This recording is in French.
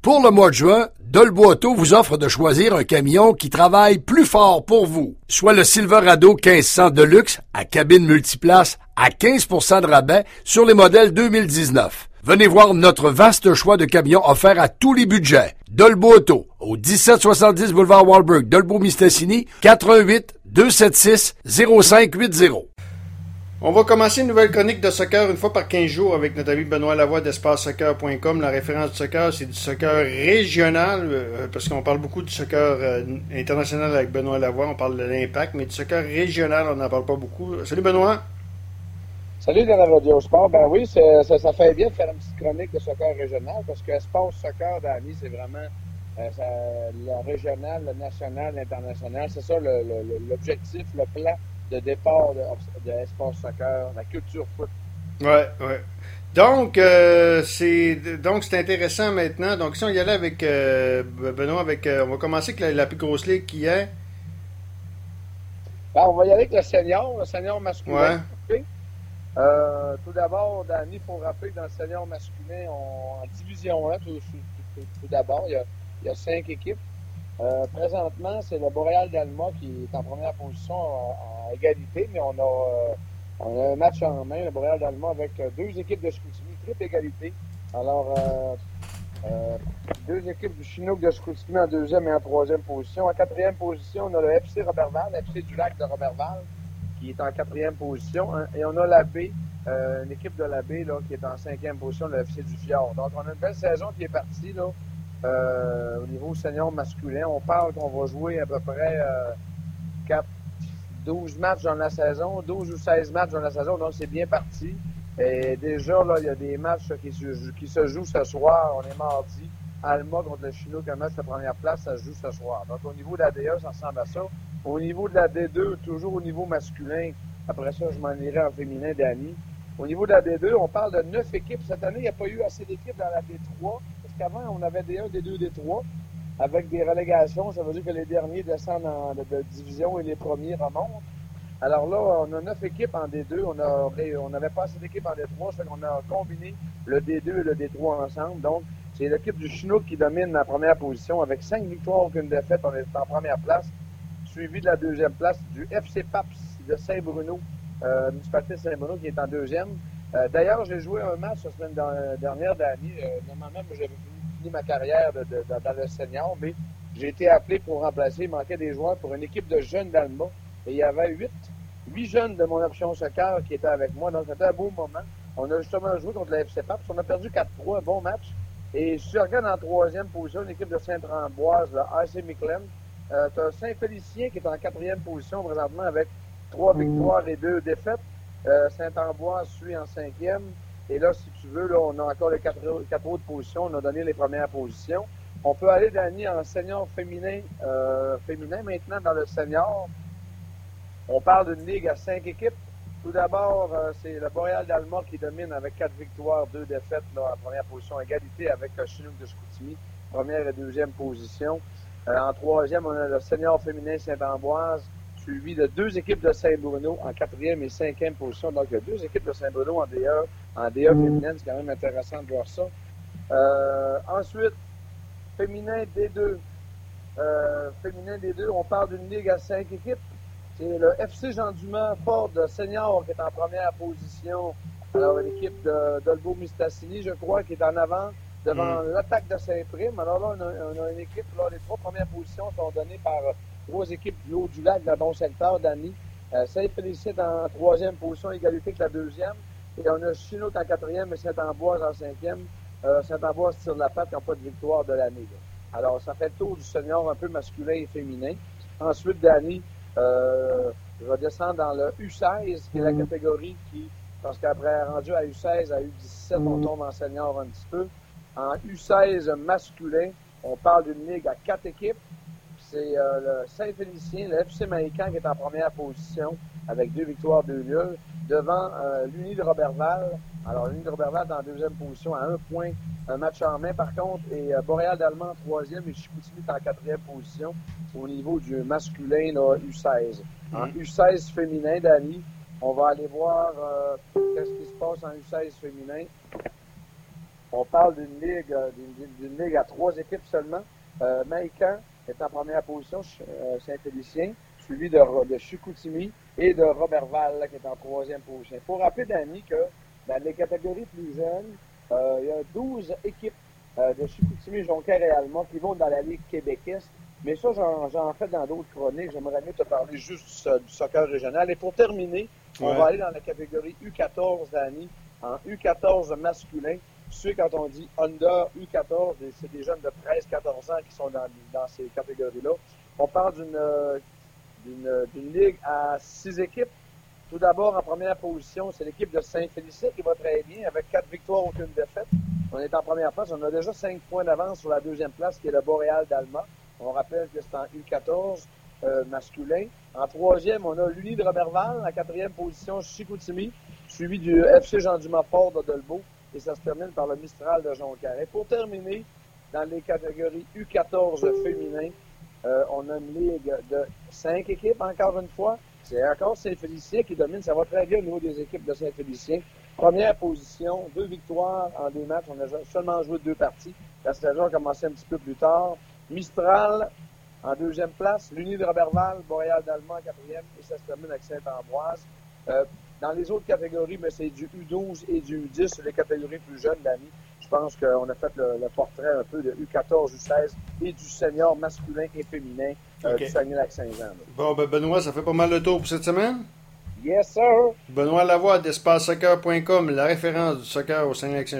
Pour le mois de juin, Dolbo Auto vous offre de choisir un camion qui travaille plus fort pour vous. Soit le Silverado 1500 Deluxe à cabine multiplace à 15% de rabais sur les modèles 2019. Venez voir notre vaste choix de camions offerts à tous les budgets. Dolbo Auto, au 1770 boulevard Walberg, Dolbeau-Mistassini, 418-276-0580. On va commencer une nouvelle chronique de soccer une fois par 15 jours avec notre ami Benoît Lavoie d'EspaceSoccer.com. La référence du soccer, c'est du soccer régional, parce qu'on parle beaucoup du soccer international avec Benoît Lavoie, on parle de l'Impact, mais du soccer régional, on n'en parle pas beaucoup. Salut Benoît! Salut dans la Radio Sport. Ben oui, ça fait bien de faire une petite chronique de soccer régional, parce que Espace Soccer, Danny, c'est vraiment le régional, le national, l'international. C'est ça l'objectif, le plan de départ de Espace Soccer, la culture foot. Ouais. Donc, c'est intéressant maintenant. Donc, si on y allait avec Benoît, on va commencer avec la plus grosse ligue qui est. Ben, on va y aller avec le senior masculin. Ouais. Tout d'abord, Danny, il faut rappeler que dans le senior masculin, en division 1, tout d'abord, il y a 5 équipes. Présentement, c'est le Boréal d'Alma qui est en première position à égalité, mais on a un match en main, le Boréal d'Alma, avec 2 équipes de Chicoutimi, triple égalité. Alors, 2 équipes du Chinook de Chicoutimi en 2e et en 3e position. En 4e position, on a le FC Roberval, FC du Lac de Roberval, qui est en 4e position. Et on a la B, une équipe de la B là, qui est en 5e position, le FC du Fjord. Donc, on a une belle saison qui est partie là. Au niveau senior masculin, on parle qu'on va jouer à peu près 12 matchs dans la saison, 12 ou 16 matchs dans la saison, donc c'est bien parti. Et déjà, là, il y a des matchs qui se jouent ce soir. On est mardi. Alma contre le Chinook, un match de première place, ça se joue ce soir. Donc au niveau de la D1, ça ressemble à ça. Au niveau de la D2, toujours au niveau masculin, après ça, je m'en irai en féminin, Danny. Au niveau de la D2, on parle de 9 équipes. Cette année, il n'y a pas eu assez d'équipes dans la D3. Parce qu'avant, on avait D1, D2, D3. Avec des relégations, ça veut dire que les derniers descendent de division et les premiers remontent. Alors là, on a 9 équipes en D2. On n'avait pas assez d'équipes en D3. Ça fait qu'on a combiné le D2 et le D3 ensemble. Donc, c'est l'équipe du Chinook qui domine la première position. Avec 5 victoires, aucune défaite, on est en première place. Suivi de la deuxième place du FC Paps de Saint-Bruno. Municipalité de Saint-Bruno qui est en 2e. D'ailleurs, j'ai joué un match la semaine dernière, Danny. Normalement, j'avais fini ma carrière dans le senior, mais j'ai été appelé pour remplacer. Il manquait des joueurs pour une équipe de jeunes d'Alma. Et il y avait 8 jeunes de mon option soccer qui étaient avec moi. Donc, c'était un beau moment. On a justement joué contre la FC Paps. On a perdu 4-3, un bon match. Et si tu regardes en 3e position, une équipe de Saint-Ambroise, le AC Michelin, tu as Saint-Félicien qui est en 4e position présentement avec 3 victoires et 2 défaites. Saint-Ambroise suit en 5e. Et là, si tu veux, là, on a encore les 4 autres positions. On a donné les premières positions. On peut aller, Danny, en senior féminin maintenant dans le senior. On parle d'une ligue à 5 équipes. Tout d'abord, c'est le Boréal d'Alma qui domine avec 4 victoires, 2 défaites là, en première position, égalité avec le Chinook de Chicoutimi, première et deuxième position. En 3e, on a le senior féminin Saint-Ambroise, suivi de 2 équipes de Saint-Bruno en 4e et 5e position. Donc, il y a 2 équipes de Saint-Bruno en DA féminine. C'est quand même intéressant de voir ça. Ensuite, féminin D2. Féminin D2, on parle d'une ligue à 5 équipes. C'est le FC Jean-Dumas Ford Senior qui est en première position. Alors, l'équipe de Dolbeau-Mistassini, je crois, qui est en avant devant l'attaque de Saint-Prime. Alors là, on a une équipe, là, les 3 premières positions sont données par 3 équipes du Haut-du-Lac, de la bon secteur, Danny. Saint-Félicien en 3e position, égalité que la 2e. Et on a Chinook en 4e et Saint-Ambroise en 5e. Saint-Ambroise tire la patte, qui n'ont pas de victoire de l'année. Là. Alors, ça fait le tour du senior un peu masculin et féminin. Ensuite, Danny, je vais descendre dans le U16, qui est la catégorie qui, parce qu'après, rendu à U16, à U17, on tombe en senior un petit peu. En U16 masculin, on parle d'une ligue à 4 équipes. C'est le Saint-Félicien, le FC Maïcan qui est en première position avec 2 victoires, 2 nuls, devant l'Uni de Roberval. Alors, l'Uni de Roberval dans la 2e position à 1 point, un match en main par contre, et Boréal d'Allemand en 3e et Chicoutimi est en 4e position au niveau du masculin là, U16. En U16 féminin, Dani, on va aller voir qu'est-ce qui se passe en U16 féminin. On parle d'une ligue à 3 équipes seulement. Maïcan est en première position, Saint-Félicien, suivi de Chicoutimi et de Robertval qui est en 3e position. Il faut rappeler, Danny, que dans les catégories plus jeunes, il y a 12 équipes de Chicoutimi, Jonquière et Alma qui vont dans la Ligue québécoise. Mais ça, j'en fais dans d'autres chroniques. J'aimerais mieux te parler juste du soccer régional. Et pour terminer, on va aller dans la catégorie U14, Danny. En U14 masculin, tu sais, quand on dit under U14, c'est des jeunes de 13-14 ans qui sont dans ces catégories-là. On parle d'une ligue à 6 équipes. Tout d'abord, en première position, c'est l'équipe de Saint-Félicien qui va très bien avec 4 victoires, aucune défaite. On est en première place. On a déjà 5 points d'avance sur la deuxième place, qui est le Boréal d'Alma. On rappelle que c'est en U14 masculin. En troisième, on a l'Uni de Robertval. En quatrième position, Chicoutimi, suivi du FC Jean-Dumas-Fort de Dolbeau. Et ça se termine par le Mistral de Jonquière. Et pour terminer, dans les catégories U14 féminins, on a une ligue de 5 équipes, encore une fois. C'est encore Saint-Félicien qui domine. Ça va très bien au niveau des équipes de Saint-Félicien. Première position, 2 victoires en 2 matchs. On a seulement joué 2 parties. La saison a commencé un petit peu plus tard. Mistral en deuxième place. L'Uni de Robertval, Boréal d'Allemand en quatrième. Et ça se termine avec Saint-Ambroise. Dans les autres catégories, mais c'est du U12 et du U10, c'est les catégories plus jeunes, Dani. Je pense qu'on a fait le portrait un peu de U14, U16 et du senior masculin et féminin du Saguenay-Lac-Saint-Jean. Bon, ben Benoît, ça fait pas mal le tour pour cette semaine? Yes, sir! Benoît Lavoie d'EspaceSoccer.com, la référence du soccer au Saguenay-Lac-Saint-Jean.